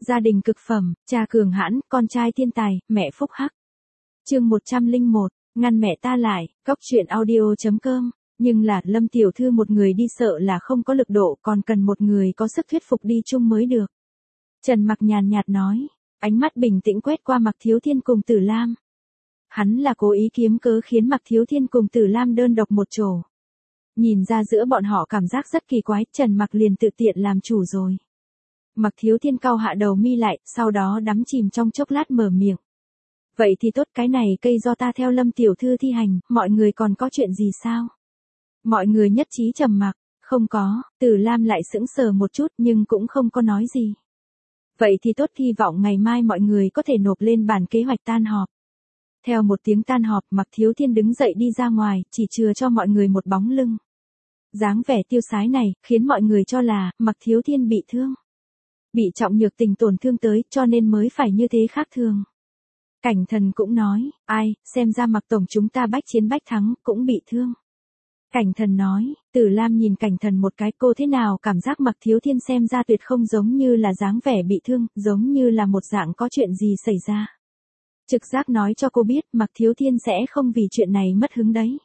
Gia đình cực phẩm, cha cường hãn, con trai thiên tài, mẹ phúc hắc. Chương 101, ngăn mẹ ta lại, góc truyện audio.com. Nhưng là, Lâm tiểu thư một người đi sợ là không có lực độ, còn cần một người có sức thuyết phục đi chung mới được. Trần Mặc nhàn nhạt nói, ánh mắt bình tĩnh quét qua Mạc Thiếu Thiên cùng Tử Lam. Hắn là cố ý kiếm cớ khiến Mạc Thiếu Thiên cùng Tử Lam đơn độc một chỗ. Nhìn ra giữa bọn họ cảm giác rất kỳ quái, Trần Mặc liền tự tiện làm chủ rồi. Mạc Thiếu Thiên cau hạ đầu mi lại, sau đó đắm chìm trong chốc lát mở miệng. Vậy thì tốt, cái này cây do ta theo Lâm tiểu thư thi hành, mọi người còn có chuyện gì sao? Mọi người nhất trí trầm mặc, không có, Tử Lam lại sững sờ một chút nhưng cũng không có nói gì. Vậy thì tốt, hy vọng ngày mai mọi người có thể nộp lên bản kế hoạch tan họp. Theo một tiếng tan họp, Mạc Thiếu Thiên đứng dậy đi ra ngoài, chỉ chừa cho mọi người một bóng lưng. Dáng vẻ tiêu sái này, khiến mọi người cho là, Mạc Thiếu Thiên bị thương. Bị trọng nhược tình tổn thương tới, cho nên mới phải như thế khác thường. Cảnh Thần cũng nói, ai, xem ra Mạc tổng chúng ta bách chiến bách thắng, cũng bị thương. Cảnh Thần nói, Tử Lam nhìn Cảnh Thần một cái, cô thế nào cảm giác Mạc Thiếu Thiên xem ra tuyệt không giống như là dáng vẻ bị thương, giống như là một dạng có chuyện gì xảy ra. Trực giác nói cho cô biết Mạc Thiếu Thiên sẽ không vì chuyện này mất hứng đấy.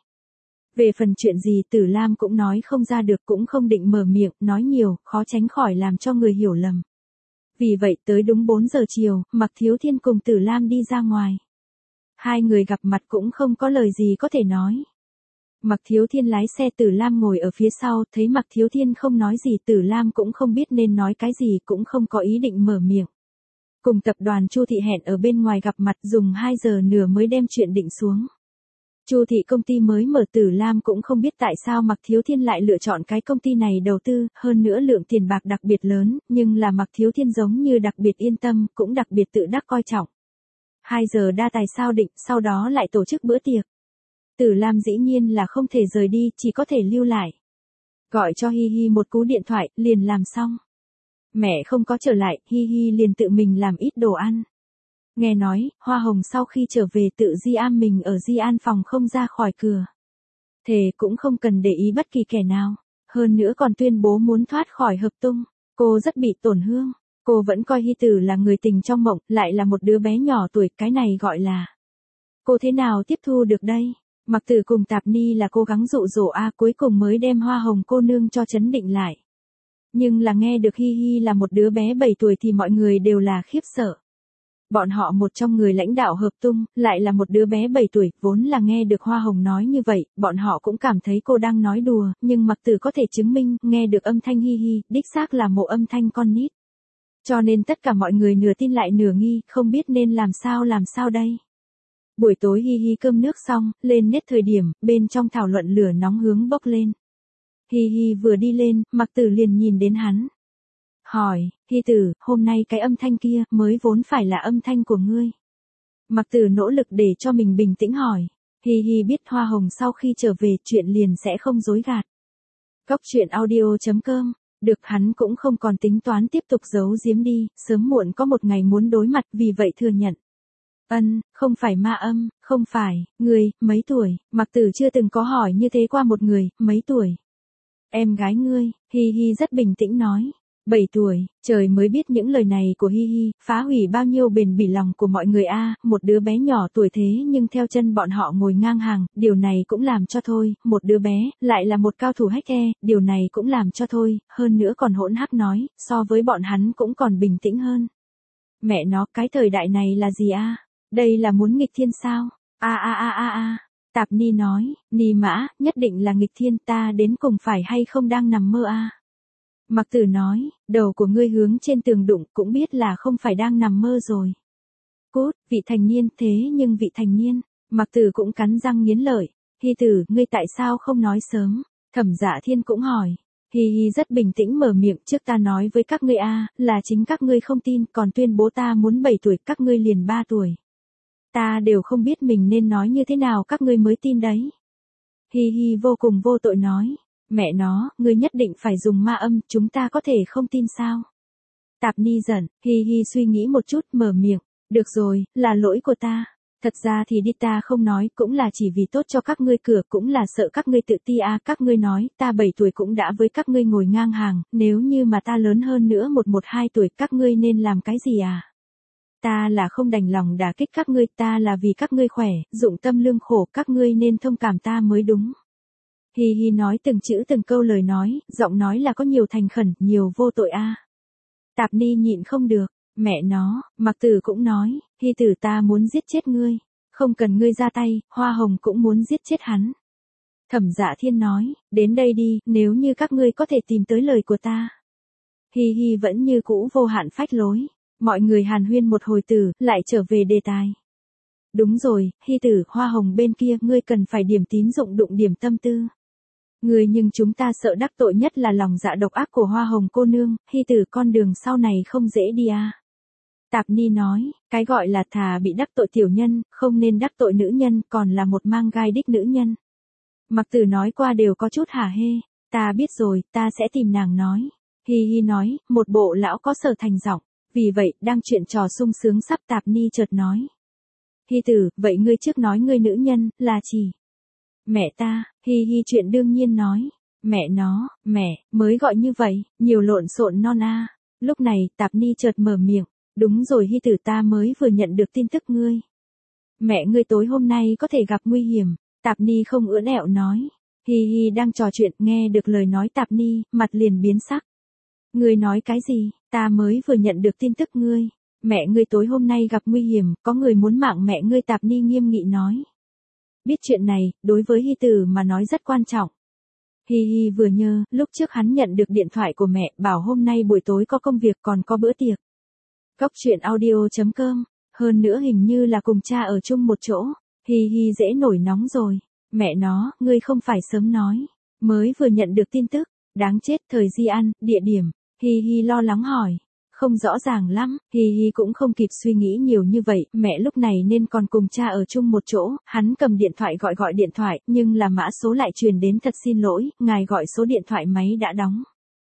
Về phần chuyện gì Tử Lam cũng nói không ra được, cũng không định mở miệng, nói nhiều, khó tránh khỏi làm cho người hiểu lầm. Vì vậy tới đúng 4 giờ chiều, Mạc Thiếu Thiên cùng Tử Lam đi ra ngoài. Hai người gặp mặt cũng không có lời gì có thể nói. Mạc Thiếu Thiên lái xe, Tử Lam ngồi ở phía sau, thấy Mạc Thiếu Thiên không nói gì, Tử Lam cũng không biết nên nói cái gì, cũng không có ý định mở miệng. Cùng tập đoàn Chu Thị hẹn ở bên ngoài gặp mặt, dùng 2 giờ nửa mới đem chuyện định xuống. Chu Thị công ty mới mở, Tử Lam cũng không biết tại sao Mạc Thiếu Thiên lại lựa chọn cái công ty này đầu tư, hơn nữa lượng tiền bạc đặc biệt lớn, nhưng là Mạc Thiếu Thiên giống như đặc biệt yên tâm, cũng đặc biệt tự đắc coi trọng. 2 giờ đa tài sao định, sau đó lại tổ chức bữa tiệc. Tử Lam dĩ nhiên là không thể rời đi, chỉ có thể lưu lại. Gọi cho Hi Hi một cú điện thoại, liền làm xong. Mẹ không có trở lại, Hi Hi liền tự mình làm ít đồ ăn. Nghe nói, Hoa Hồng sau khi trở về tự di am mình ở di an phòng không ra khỏi cửa. Thề cũng không cần để ý bất kỳ kẻ nào. Hơn nữa còn tuyên bố muốn thoát khỏi hợp tung. Cô rất bị tổn thương. Cô vẫn coi Hi Tử là người tình trong mộng, lại là một đứa bé nhỏ tuổi, cái này gọi là. Cô thế nào tiếp thu được đây? Mặc Tử cùng Tạp Ni là cố gắng dụ dỗ cuối cùng mới đem Hoa Hồng cô nương cho trấn định lại. Nhưng là nghe được Hi Hi là một đứa bé 7 tuổi thì mọi người đều là khiếp sợ. Bọn họ một trong người lãnh đạo hợp tung, lại là một đứa bé 7 tuổi, vốn là nghe được Hoa Hồng nói như vậy, bọn họ cũng cảm thấy cô đang nói đùa, nhưng Mạc Tử có thể chứng minh, nghe được âm thanh Hi Hi, đích xác là một âm thanh con nít. Cho nên tất cả mọi người nửa tin lại nửa nghi, không biết nên làm sao đây. Buổi tối Hi Hi cơm nước xong, lên nét thời điểm, bên trong thảo luận lửa nóng hướng bốc lên. Hi Hi vừa đi lên, Mạc Tử liền nhìn đến hắn. Hỏi, Hi Tử, hôm nay cái âm thanh kia mới vốn phải là âm thanh của ngươi. Mạc Tử nỗ lực để cho mình bình tĩnh hỏi. Hi Hi biết Hoa Hồng sau khi trở về chuyện liền sẽ không dối gạt. Góc truyện audio.com, được hắn cũng không còn tính toán tiếp tục giấu giếm đi, sớm muộn có một ngày muốn đối mặt, vì vậy thừa nhận. Không phải ma âm, không phải, ngươi, mấy tuổi, Mạc Tử chưa từng có hỏi như thế qua một người, mấy tuổi. Em gái ngươi, Hi Hi rất bình tĩnh nói. 7 tuổi, trời mới biết những lời này của Hi Hi, phá hủy bao nhiêu bền bỉ lòng của mọi người một đứa bé nhỏ tuổi thế nhưng theo chân bọn họ ngồi ngang hàng, điều này cũng làm cho thôi, một đứa bé, lại là một cao thủ hacker, điều này cũng làm cho thôi, hơn nữa còn hỗn hắc nói, so với bọn hắn cũng còn bình tĩnh hơn. Mẹ nó, cái thời đại này là gì Đây là muốn nghịch thiên sao? Tạp Ni nói, Ni Mã, nhất định là nghịch thiên, ta đến cùng phải hay không đang nằm mơ Mạc Tử nói, đầu của ngươi hướng trên tường đụng, cũng biết là không phải đang nằm mơ rồi. Cút, vị thành niên, thế nhưng vị thành niên, Mạc Tử cũng cắn răng nghiến lợi. Hi Tử, ngươi tại sao không nói sớm? Thẩm Dạ Thiên cũng hỏi. Hi Hi rất bình tĩnh mở miệng, trước ta nói với các ngươi là chính các ngươi không tin, còn tuyên bố ta muốn 7 tuổi, các ngươi liền 3 tuổi. Ta đều không biết mình nên nói như thế nào các ngươi mới tin đấy. Hi Hi vô cùng vô tội nói. Mẹ nó, ngươi nhất định phải dùng ma âm, chúng ta có thể không tin sao? Tạp Ni giận, Hi Hi suy nghĩ một chút, mở miệng. Được rồi, là lỗi của ta. Thật ra thì đi ta không nói cũng là chỉ vì tốt cho các ngươi cửa, cũng là sợ các ngươi tự ti à, các ngươi nói ta 7 tuổi cũng đã với các ngươi ngồi ngang hàng, nếu như mà ta lớn hơn nữa 1-2 tuổi các ngươi nên làm cái gì à? Ta là không đành lòng đả kích các ngươi, ta là vì các ngươi khỏe, dụng tâm lương khổ, các ngươi nên thông cảm ta mới đúng. Hi hi nói từng chữ từng câu lời nói, giọng nói là có nhiều thành khẩn, nhiều vô tội a. Tạp Ni nhịn không được, mẹ nó, Mặc Tử cũng nói, Hi tử ta muốn giết chết ngươi, không cần ngươi ra tay, Hoa Hồng cũng muốn giết chết hắn. Thẩm Dạ Thiên nói, đến đây đi, nếu như các ngươi có thể tìm tới lời của ta. Hi hi vẫn như cũ vô hạn phách lối, mọi người hàn huyên một hồi tử, lại trở về đề tài. Đúng rồi, Hi tử, Hoa Hồng bên kia ngươi cần phải điểm tín dụng đụng điểm tâm tư. Ngươi nhưng chúng ta sợ đắc tội nhất là lòng dạ độc ác của Hoa Hồng cô nương, Hi tử con đường sau này không dễ đi à. Tạp Ni nói, cái gọi là thà bị đắc tội tiểu nhân, không nên đắc tội nữ nhân, còn là một mang gai đích nữ nhân. Mặc Tử nói qua đều có chút hả hê, ta biết rồi, ta sẽ tìm nàng nói. Hi hi nói, một bộ lão có sở thành giọng, vì vậy, đang chuyện trò sung sướng sắp Tạp Ni chợt nói. Hi tử, vậy ngươi trước nói ngươi nữ nhân, là chỉ. Mẹ ta, Hi hi chuyện đương nhiên nói. Mẹ nó, mẹ, mới gọi như vậy, nhiều lộn xộn non a. Lúc này, Tạp Ni chợt mở miệng. Đúng rồi Hi tử ta mới vừa nhận được tin tức ngươi. Mẹ ngươi tối hôm nay có thể gặp nguy hiểm. Tạp Ni không ưỡn ẹo nói. Hi hi đang trò chuyện nghe được lời nói Tạp Ni, mặt liền biến sắc. Ngươi nói cái gì, ta mới vừa nhận được tin tức ngươi. Mẹ ngươi tối hôm nay gặp nguy hiểm, có người muốn mạng mẹ ngươi Tạp Ni nghiêm nghị nói. Biết chuyện này, đối với Hi tử mà nói rất quan trọng. Hi hi vừa nhớ, lúc trước hắn nhận được điện thoại của mẹ, bảo hôm nay buổi tối có công việc còn có bữa tiệc. Góc truyện audio.com, hơn nữa hình như là cùng cha ở chung một chỗ. Hi hi dễ nổi nóng rồi. Mẹ nó, ngươi không phải sớm nói. Mới vừa nhận được tin tức, đáng chết, thời di ăn, địa điểm. Hi hi lo lắng hỏi. Không rõ ràng lắm, Hi hi cũng không kịp suy nghĩ nhiều như vậy, mẹ lúc này nên còn cùng cha ở chung một chỗ, hắn cầm điện thoại gọi điện thoại, nhưng là mã số lại truyền đến thật xin lỗi, ngài gọi số điện thoại máy đã đóng.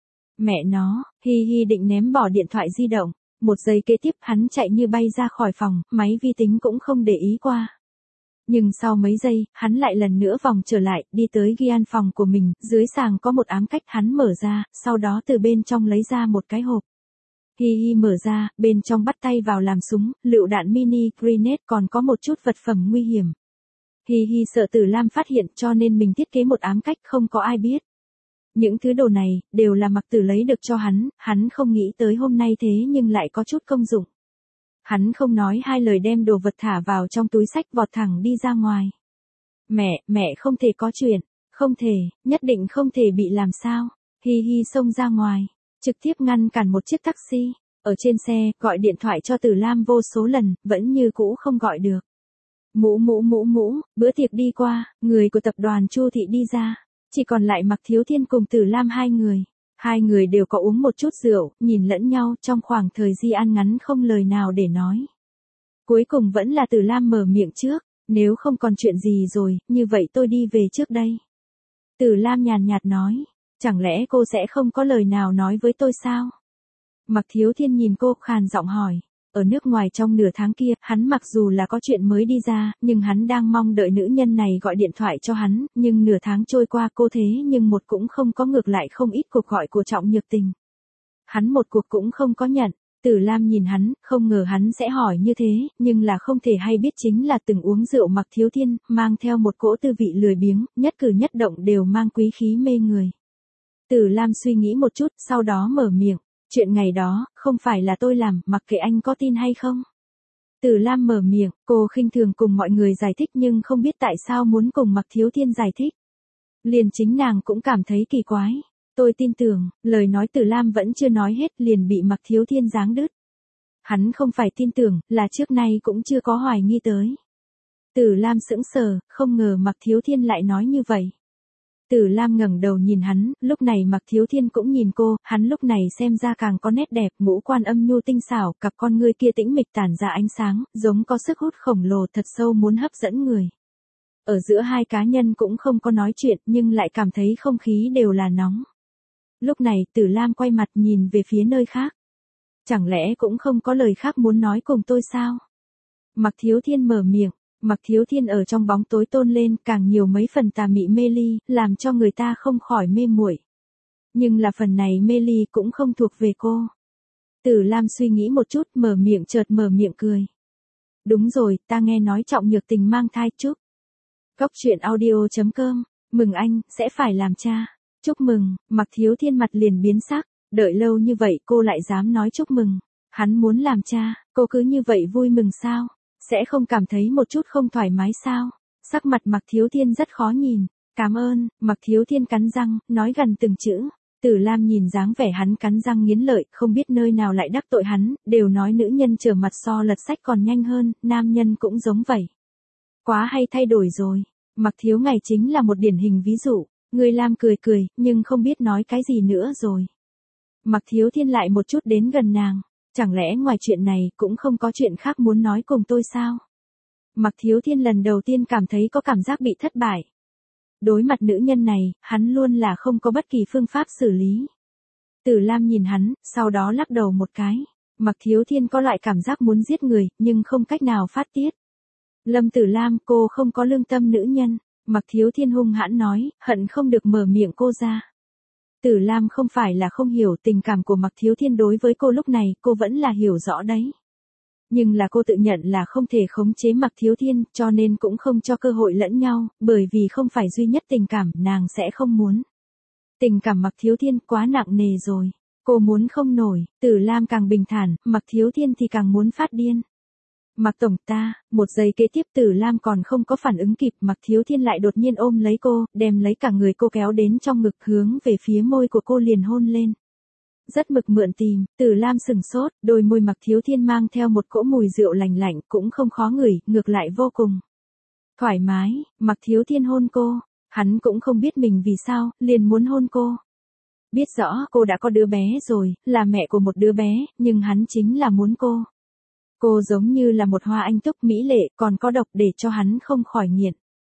Mẹ nó, Hi hi định ném bỏ điện thoại di động, một giây kế tiếp hắn chạy như bay ra khỏi phòng, máy vi tính cũng không để ý qua. Nhưng sau mấy giây, hắn lại lần nữa vòng trở lại, đi tới ghi an phòng của mình, dưới sàng có một ám cách hắn mở ra, sau đó từ bên trong lấy ra một cái hộp. Hi hi mở ra, bên trong bắt tay vào làm súng, lựu đạn mini, grenade còn có một chút vật phẩm nguy hiểm. Hi hi sợ Tử Lam phát hiện cho nên mình thiết kế một ám cách không có ai biết. Những thứ đồ này, đều là Mặc Tử lấy được cho hắn không nghĩ tới hôm nay thế nhưng lại có chút công dụng. Hắn không nói hai lời đem đồ vật thả vào trong túi xách vọt thẳng đi ra ngoài. Mẹ không thể có chuyện, không thể, nhất định không thể bị làm sao. Hi hi xông ra ngoài, trực tiếp ngăn cản một chiếc taxi, ở trên xe, gọi điện thoại cho Tử Lam vô số lần, vẫn như cũ không gọi được. Mũ, bữa tiệc đi qua, người của tập đoàn Chu Thị đi ra, chỉ còn lại Mặc Thiếu Thiên cùng Tử Lam hai người. Hai người đều có uống một chút rượu, nhìn lẫn nhau trong khoảng thời di an ngắn không lời nào để nói. Cuối cùng vẫn là Tử Lam mở miệng trước, nếu không còn chuyện gì rồi, như vậy tôi đi về trước đây. Tử Lam nhàn nhạt nói, chẳng lẽ cô sẽ không có lời nào nói với tôi sao? Mặc Thiếu Thiên nhìn cô khàn giọng hỏi, ở nước ngoài trong nửa tháng kia, hắn mặc dù là có chuyện mới đi ra, nhưng hắn đang mong đợi nữ nhân này gọi điện thoại cho hắn, nhưng nửa tháng trôi qua cô thế nhưng một cũng không có, ngược lại không ít cuộc gọi của Trọng Nhược Tình. Hắn một cuộc cũng không có nhận. Tử Lam nhìn hắn, không ngờ hắn sẽ hỏi như thế, nhưng là không thể hay biết chính là từng uống rượu Mặc Thiếu Thiên, mang theo một cỗ tư vị lười biếng, nhất cử nhất động đều mang quý khí mê người. Tử Lam suy nghĩ một chút, sau đó mở miệng. Chuyện ngày đó, không phải là tôi làm, mặc kệ anh có tin hay không. Tử Lam mở miệng, cô khinh thường cùng mọi người giải thích nhưng không biết tại sao muốn cùng Mặc Thiếu Thiên giải thích. Liền chính nàng cũng cảm thấy kỳ quái. Tôi tin tưởng, lời nói Tử Lam vẫn chưa nói hết liền bị Mặc Thiếu Thiên giáng đứt. Hắn không phải tin tưởng, là trước nay cũng chưa có hoài nghi tới. Tử Lam sững sờ, không ngờ Mặc Thiếu Thiên lại nói như vậy. Tử Lam ngẩng đầu nhìn hắn, lúc này Mặc Thiếu Thiên cũng nhìn cô, hắn lúc này xem ra càng có nét đẹp, ngũ quan âm nhu tinh xảo, cặp con ngươi kia tĩnh mịch tản ra ánh sáng, giống có sức hút khổng lồ thật sâu muốn hấp dẫn người. Ở giữa hai cá nhân cũng không có nói chuyện nhưng lại cảm thấy không khí đều là nóng. Lúc này Tử Lam quay mặt nhìn về phía nơi khác. Chẳng lẽ cũng không có lời khác muốn nói cùng tôi sao? Mặc Thiếu Thiên mở miệng, Mặc Thiếu Thiên ở trong bóng tối tôn lên càng nhiều mấy phần tà mị mê ly, làm cho người ta không khỏi mê muội. Nhưng là phần này mê ly cũng không thuộc về cô. Tử Lam suy nghĩ một chút chợt mở miệng cười. Đúng rồi, ta nghe nói Trọng Nhược Tình mang thai chúc. Cốc truyện audio.com, mừng anh, sẽ phải làm cha. Chúc mừng, Mặc Thiếu Thiên mặt liền biến sắc, đợi lâu như vậy cô lại dám nói chúc mừng. Hắn muốn làm cha, cô cứ như vậy vui mừng sao? Sẽ không cảm thấy một chút không thoải mái sao? Sắc mặt Mặc Thiếu Thiên rất khó nhìn. Cảm ơn, Mặc Thiếu Thiên cắn răng, nói gần từng chữ. Tử Lam nhìn dáng vẻ hắn cắn răng nghiến lợi, không biết nơi nào lại đắc tội hắn, đều nói nữ nhân trở mặt so lật sách còn nhanh hơn, nam nhân cũng giống vậy. Quá hay thay đổi rồi. Mặc Thiếu Ngày chính là một điển hình ví dụ. Người Lam cười cười, nhưng không biết nói cái gì nữa rồi. Mặc Thiếu Thiên lại một chút đến gần nàng. Chẳng lẽ ngoài chuyện này cũng không có chuyện khác muốn nói cùng tôi sao? Mặc Thiếu Thiên lần đầu tiên cảm thấy có cảm giác bị thất bại. Đối mặt nữ nhân này, hắn luôn là không có bất kỳ phương pháp xử lý. Tử Lam nhìn hắn, sau đó lắc đầu một cái. Mặc Thiếu Thiên có loại cảm giác muốn giết người, nhưng không cách nào phát tiết. Lâm Tử Lam, cô không có lương tâm nữ nhân. Mặc Thiếu Thiên hung hãn nói, hận không được mở miệng cô ra. Tử Lam không phải là không hiểu tình cảm của Mặc Thiếu Thiên đối với cô lúc này, cô vẫn là hiểu rõ đấy. Nhưng là cô tự nhận là không thể khống chế Mặc Thiếu Thiên, cho nên cũng không cho cơ hội lẫn nhau, bởi vì không phải duy nhất tình cảm, nàng sẽ không muốn. Tình cảm Mặc Thiếu Thiên quá nặng nề rồi, cô muốn không nổi. Tử Lam càng bình thản, Mặc Thiếu Thiên thì càng muốn phát điên. Mặc tổng ta, một giây kế tiếp Tử Lam còn không có phản ứng kịp, Mặc Thiếu Thiên lại đột nhiên ôm lấy cô, đem lấy cả người cô kéo đến trong ngực, hướng về phía môi của cô liền hôn lên. Rất mực mượn tìm, Tử Lam sừng sốt, đôi môi Mặc Thiếu Thiên mang theo một cỗ mùi rượu lành lạnh, cũng không khó ngửi, ngược lại vô cùng thoải mái. Mặc Thiếu Thiên hôn cô, hắn cũng không biết mình vì sao, liền muốn hôn cô. Biết rõ cô đã có đứa bé rồi, là mẹ của một đứa bé, nhưng hắn chính là muốn cô. Cô giống như là một hoa anh túc mỹ lệ, còn có độc để cho hắn không khỏi nghiện.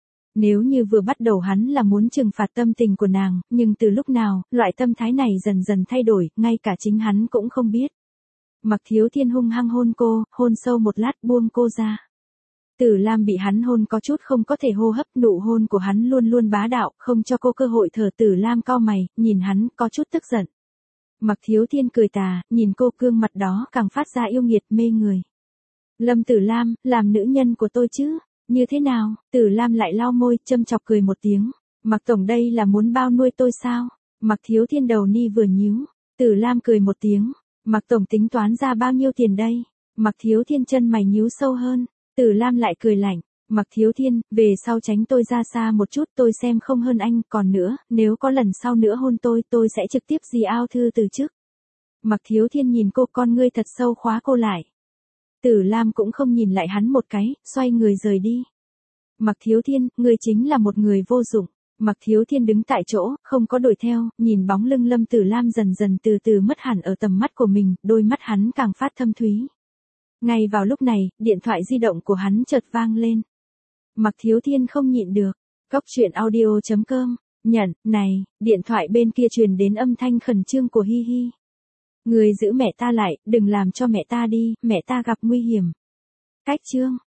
Nếu như vừa bắt đầu hắn là muốn trừng phạt tâm tình của nàng, nhưng từ lúc nào, loại tâm thái này dần dần thay đổi, ngay cả chính hắn cũng không biết. Mặc Thiếu Thiên hung hăng hôn cô, hôn sâu một lát buông cô ra. Tử Lam bị hắn hôn có chút không có thể hô hấp, nụ hôn của hắn luôn luôn bá đạo, không cho cô cơ hội thở. Tử Lam cau mày, nhìn hắn, có chút tức giận. Mặc Thiếu Thiên cười tà, nhìn cô gương mặt đó càng phát ra yêu nghiệt mê người. Lâm Tử Lam, làm nữ nhân của tôi chứ? Như thế nào? Tử Lam lại lau môi, châm chọc cười một tiếng. Mặc tổng đây là muốn bao nuôi tôi sao? Mặc Thiếu Thiên đầu ni vừa nhíu. Tử Lam cười một tiếng. Mặc tổng tính toán ra bao nhiêu tiền đây? Mặc Thiếu Thiên chân mày nhíu sâu hơn. Tử Lam lại cười lạnh. Mặc Thiếu Thiên, về sau tránh tôi ra xa một chút, tôi xem không hơn anh, còn nữa, nếu có lần sau nữa hôn tôi sẽ trực tiếp dì ao thư từ chức. Mặc Thiếu Thiên nhìn cô, con ngươi thật sâu khóa cô lại. Tử Lam cũng không nhìn lại hắn một cái, xoay người rời đi. Mặc Thiếu Thiên, ngươi chính là một người vô dụng. Mặc Thiếu Thiên đứng tại chỗ, không có đuổi theo, nhìn bóng lưng Lâm Tử Lam dần dần từ từ mất hẳn ở tầm mắt của mình, đôi mắt hắn càng phát thâm thúy. Ngay vào lúc này, điện thoại di động của hắn chợt vang lên. Mặc Thiếu Thiên không nhịn được. Cốc truyện audio.com, nhận, này, điện thoại bên kia truyền đến âm thanh khẩn trương của Hi Hi. Người giữ mẹ ta lại, đừng làm cho mẹ ta đi, mẹ ta gặp nguy hiểm. Cách chương